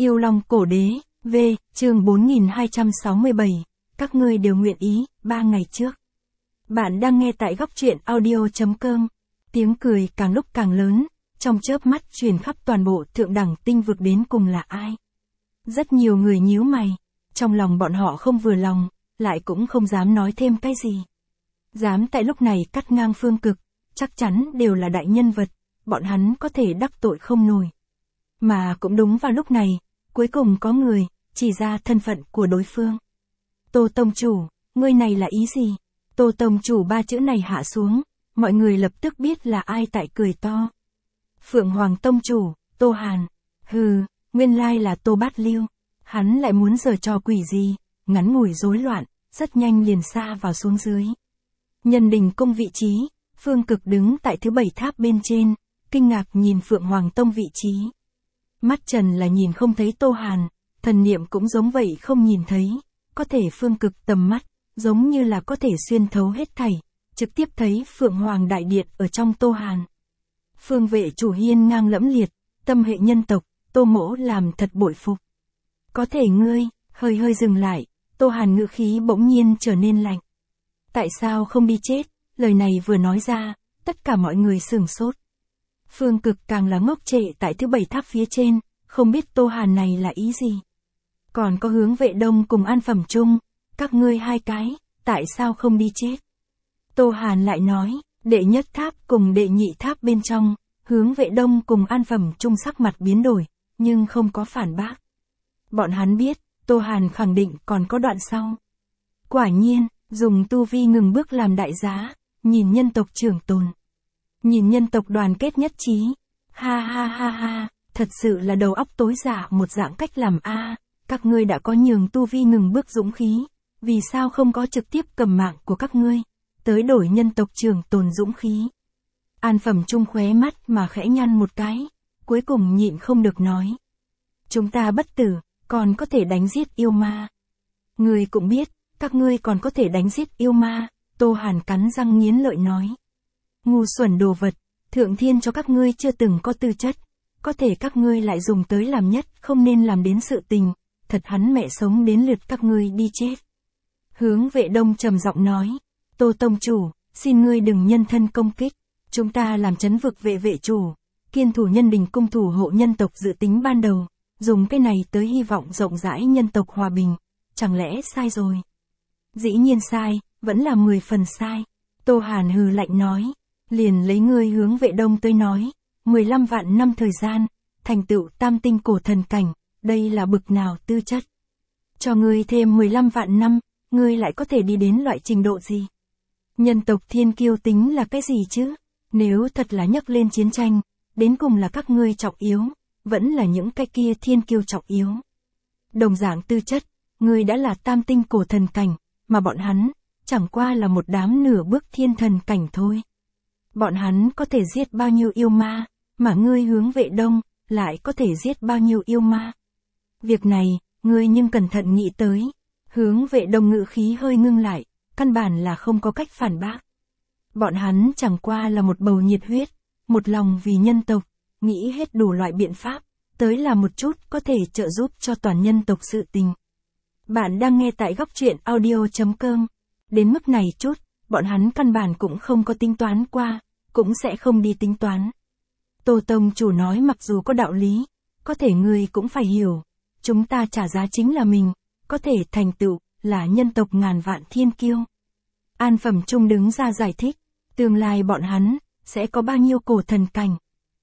Yêu Long Cổ Đế, V, chương 4267, các ngươi đều nguyện ý, 3 ngày trước. Bạn đang nghe tại góc truyện audio.com, tiếng cười càng lúc càng lớn, trong chớp mắt truyền khắp toàn bộ thượng đẳng tinh vực đến cùng là ai. Rất nhiều người nhíu mày, trong lòng bọn họ không vừa lòng, lại cũng không dám nói thêm cái gì. Dám tại lúc này cắt ngang Phương Cực, chắc chắn đều là đại nhân vật, bọn hắn có thể đắc tội không nổi. Mà cũng đúng vào lúc này, cuối cùng có người chỉ ra thân phận của đối phương. Tô Tông Chủ, ngươi này là ý gì? Tô Tông Chủ 3 chữ này hạ xuống, mọi người lập tức biết là ai tại cười to. Phượng Hoàng Tông Chủ, Tô Hàn. Hừ, nguyên lai là Tô Bát Lưu. Hắn lại muốn giở trò quỷ gì? Ngắn ngủi rối loạn, rất nhanh liền xa vào xuống dưới. Nhân Đình Cung vị trí, Phương Cực đứng tại thứ 7 tháp bên trên, kinh ngạc nhìn Phượng Hoàng Tông vị trí. Mắt trần là nhìn không thấy Tô Hàn, thần niệm cũng giống vậy không nhìn thấy, có thể Phương Cực tầm mắt, giống như là có thể xuyên thấu hết thảy, trực tiếp thấy Phượng Hoàng Đại Điện ở trong Tô Hàn. Phương Vệ Chủ hiên ngang lẫm liệt, tâm hệ nhân tộc, Tô Mỗ làm thật bội phục. Có thể ngươi, hơi dừng lại, Tô Hàn ngữ khí bỗng nhiên trở nên lạnh. Tại sao không đi chết? Lời này vừa nói ra, tất cả mọi người sửng sốt. Phương Cực càng là ngốc trệ tại thứ 7 tháp phía trên, không biết Tô Hàn này là ý gì. Còn có Hướng Vệ Đông cùng An Phẩm Trung, các ngươi hai cái, tại sao không đi chết? Tô Hàn lại nói, đệ nhất tháp cùng đệ nhị tháp bên trong, Hướng Vệ Đông cùng An Phẩm Trung sắc mặt biến đổi, nhưng không có phản bác. Bọn hắn biết, Tô Hàn khẳng định còn có đoạn sau. Quả nhiên, dùng tu vi ngừng bước làm đại giá, nhìn nhân tộc trưởng tồn. Nhìn nhân tộc đoàn kết nhất trí. Ha, thật sự là đầu óc tối dạ một dạng cách làm a. Các ngươi đã có nhường tu vi ngừng bước dũng khí, vì sao không có trực tiếp cầm mạng của các ngươi, tới đổi nhân tộc trưởng tồn dũng khí. An Phẩm Trung khóe mắt mà khẽ nhăn một cái, cuối cùng nhịn không được nói. Chúng ta bất tử, còn có thể đánh giết yêu ma. Ngươi cũng biết, các ngươi còn có thể đánh giết yêu ma, Tô Hàn cắn răng nghiến lợi nói. Ngu xuẩn đồ vật, thượng thiên cho các ngươi chưa từng có tư chất, có thể các ngươi lại dùng tới làm nhất không nên làm đến sự tình, thật hắn mẹ sống đến lượt các ngươi đi chết. Hướng Vệ Đông trầm giọng nói, Tô Tông Chủ, xin ngươi đừng nhân thân công kích, chúng ta làm trấn vực vệ chủ, kiên thủ Nhân Đình Cung thủ hộ nhân tộc dự tính ban đầu, dùng cái này tới hy vọng rộng rãi nhân tộc hòa bình, chẳng lẽ sai rồi? Dĩ nhiên sai, vẫn là 10 phần sai. Tô Hàn hừ lạnh nói, liền lấy ngươi Hướng Vệ Đông tới nói, 15 vạn năm thời gian, thành tựu tam tinh cổ thần cảnh, đây là bực nào tư chất. Cho ngươi thêm 15 vạn năm, ngươi lại có thể đi đến loại trình độ gì? Nhân tộc thiên kiêu tính là cái gì chứ? Nếu thật là nhắc lên chiến tranh, đến cùng là các ngươi trọng yếu, vẫn là những cái kia thiên kiêu trọng yếu. Đồng dạng tư chất, ngươi đã là tam tinh cổ thần cảnh, mà bọn hắn, chẳng qua là một đám nửa bước thiên thần cảnh thôi. Bọn hắn có thể giết bao nhiêu yêu ma, mà ngươi Hướng Vệ Đông, lại có thể giết bao nhiêu yêu ma. Việc này, ngươi nhưng cẩn thận nghĩ tới. Hướng Vệ Đông ngữ khí hơi ngưng lại, căn bản là không có cách phản bác. Bọn hắn chẳng qua là một bầu nhiệt huyết, một lòng vì nhân tộc, nghĩ hết đủ loại biện pháp, tới là một chút có thể trợ giúp cho toàn nhân tộc sự tình. Bạn đang nghe tại góc truyện audio.com. Đến mức này chút, bọn hắn căn bản cũng không có tính toán qua, cũng sẽ không đi tính toán. Tô Tông Chủ nói mặc dù có đạo lý, có thể người cũng phải hiểu, chúng ta trả giá chính là mình, có thể thành tựu, là nhân tộc ngàn vạn thiên kiêu. An Phẩm Trung đứng ra giải thích, tương lai bọn hắn, sẽ có bao nhiêu cổ thần cảnh.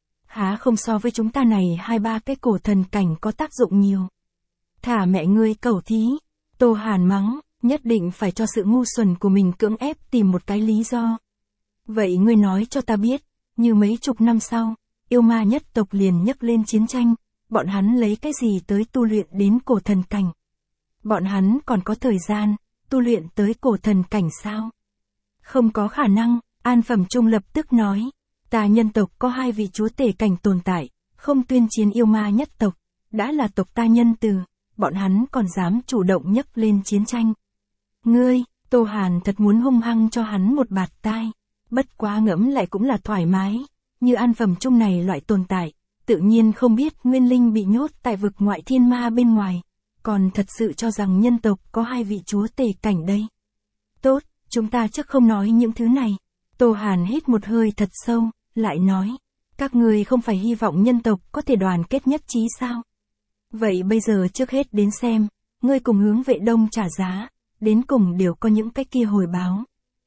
Há không so với chúng ta này 2-3 cái cổ thần cảnh có tác dụng nhiều. Thả mẹ ngươi cẩu thí, Tô Hàn mắng, nhất định phải cho sự ngu xuẩn của mình cưỡng ép tìm một cái lý do. Vậy ngươi nói cho ta biết, như mấy chục năm sau, yêu ma nhất tộc liền nhấc lên chiến tranh, bọn hắn lấy cái gì tới tu luyện đến cổ thần cảnh? Bọn hắn còn có thời gian, tu luyện tới cổ thần cảnh sao? Không có khả năng, An Phẩm Trung lập tức nói, ta nhân tộc có 2 vị chúa tể cảnh tồn tại, không tuyên chiến yêu ma nhất tộc, đã là tộc ta nhân từ, bọn hắn còn dám chủ động nhấc lên chiến tranh. Ngươi, Tô Hàn thật muốn hung hăng cho hắn một bạt tai, bất quá ngẫm lại cũng là thoải mái, như An Phẩm Trung này loại tồn tại, tự nhiên không biết Nguyên Linh bị nhốt tại vực ngoại thiên ma bên ngoài, còn thật sự cho rằng nhân tộc có 2 vị chúa tể cảnh đây. Tốt, chúng ta chắc không nói những thứ này. Tô Hàn hít một hơi thật sâu, lại nói, các ngươi không phải hy vọng nhân tộc có thể đoàn kết nhất trí sao? Vậy bây giờ trước hết đến xem, ngươi cùng Hướng Vệ Đông trả giá, đến cùng đều có những cái kia hồi báo.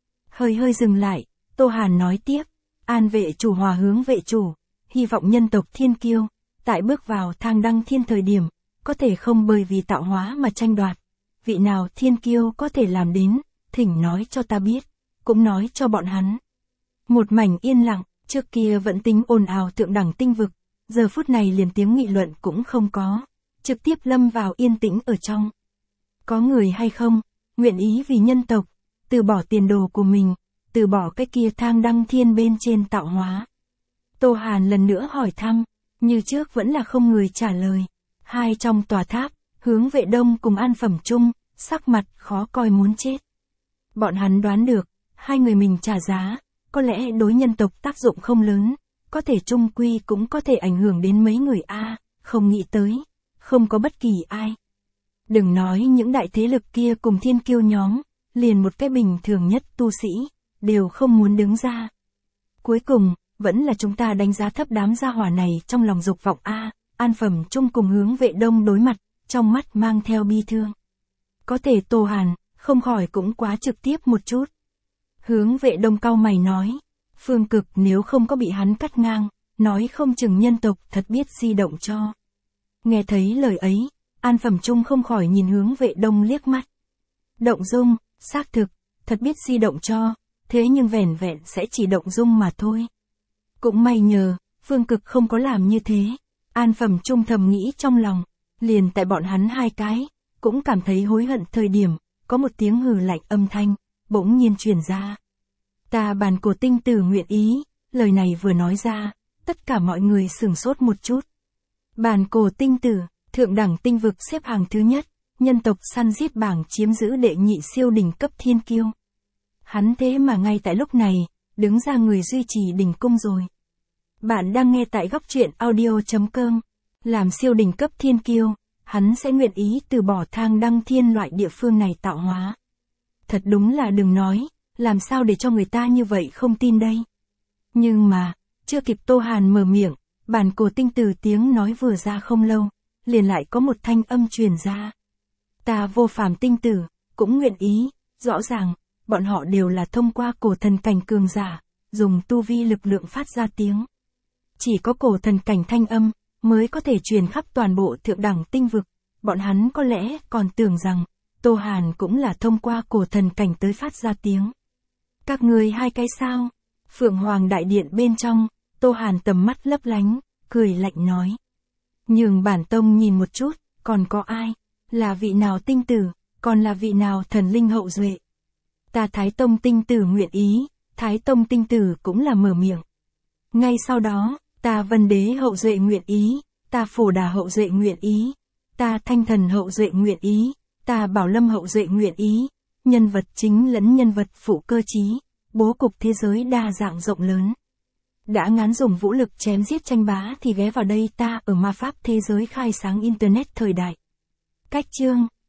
Hơi dừng lại, Tô Hàn nói tiếp, An vệ chủ hòa Hướng vệ chủ, hy vọng nhân tộc thiên kiêu, tại bước vào thang đăng thiên thời điểm, có thể không bởi vì tạo hóa mà tranh đoạt. Vị nào thiên kiêu có thể làm đến, thỉnh nói cho ta biết, cũng nói cho bọn hắn. Một mảnh yên lặng, trước kia vẫn tính ồn ào thượng đẳng tinh vực, giờ phút này liền tiếng nghị luận cũng không có, trực tiếp lâm vào yên tĩnh ở trong. Có người hay không, nguyện ý vì nhân tộc, từ bỏ tiền đồ của mình, từ bỏ cái kia thang đăng thiên bên trên tạo hóa. Tô Hàn lần nữa hỏi thăm, như trước vẫn là không người trả lời. 2 trong tòa tháp, Hướng Vệ Đông cùng An Phẩm Trung, sắc mặt khó coi muốn chết. Bọn hắn đoán được, 2 người mình trả giá, có lẽ đối nhân tộc tác dụng không lớn, có thể trung quy cũng có thể ảnh hưởng đến mấy người không nghĩ tới, không có bất kỳ ai. Đừng nói những đại thế lực kia cùng thiên kiêu nhóm, liền một cái bình thường nhất tu sĩ, đều không muốn đứng ra. Cuối cùng, vẫn là chúng ta đánh giá thấp đám gia hỏa này trong lòng dục vọng An Phẩm Trung cùng Hướng Vệ Đông đối mặt, trong mắt mang theo bi thương. Có thể Tô Hàn, không khỏi cũng quá trực tiếp một chút. Hướng Vệ Đông cau mày nói, Phương Cực nếu không có bị hắn cắt ngang, nói không chừng nhân tộc thật biết di động cho. Nghe thấy lời ấy, An Phẩm Trung không khỏi nhìn Hướng Vệ Đông liếc mắt. Động dung, xác thực, thật biết di động cho, thế nhưng vẻn vẹn sẽ chỉ động dung mà thôi. Cũng may nhờ, Phương Cực không có làm như thế. An Phẩm Trung thầm nghĩ trong lòng, liền tại bọn hắn 2 cái, cũng cảm thấy hối hận thời điểm, có một tiếng hừ lạnh âm thanh, bỗng nhiên truyền ra. Ta Bàn Cổ Tinh Tử nguyện ý, lời này vừa nói ra, tất cả mọi người sửng sốt một chút. Bàn Cổ Tinh Tử, thượng đẳng tinh vực xếp hàng thứ nhất, nhân tộc săn giết bảng chiếm giữ đệ nhị siêu đỉnh cấp thiên kiêu. Hắn thế mà ngay tại lúc này, đứng ra người duy trì đỉnh cung rồi. Bạn đang nghe tại góc truyện audio.com. Làm siêu đỉnh cấp thiên kiêu, hắn sẽ nguyện ý từ bỏ thang đăng thiên loại địa phương này tạo hóa. Thật đúng là đừng nói, làm sao để cho người ta như vậy không tin đây. Nhưng mà, chưa kịp Tô Hàn mở miệng, Bàn Cổ Tinh Tử tiếng nói vừa ra không lâu, liền lại có một thanh âm truyền ra. Ta Vô Phàm Tinh Tử, cũng nguyện ý, rõ ràng, bọn họ đều là thông qua cổ thần cảnh cường giả, dùng tu vi lực lượng phát ra tiếng. Chỉ có cổ thần cảnh thanh âm, mới có thể truyền khắp toàn bộ thượng đẳng tinh vực, bọn hắn có lẽ còn tưởng rằng, Tô Hàn cũng là thông qua cổ thần cảnh tới phát ra tiếng. Các ngươi 2 cái sao? Phượng Hoàng Đại Điện bên trong, Tô Hàn tầm mắt lấp lánh, cười lạnh nói. Nhường bản tông nhìn một chút, còn có ai? Là vị nào tinh tử, còn là vị nào thần linh hậu duệ? Ta Thái Tông Tinh Tử nguyện ý, Thái Tông Tinh Tử cũng là mở miệng. Ngay sau đó, ta Vân Đế hậu duệ nguyện ý, ta Phổ Đà hậu duệ nguyện ý, ta Thanh Thần hậu duệ nguyện ý, ta Bảo Lâm hậu duệ nguyện ý, nhân vật chính lẫn nhân vật phụ cơ trí, bố cục thế giới đa dạng rộng lớn. Đã ngán dùng vũ lực chém giết tranh bá thì ghé vào đây ta ở ma pháp thế giới khai sáng internet thời đại. Cách chương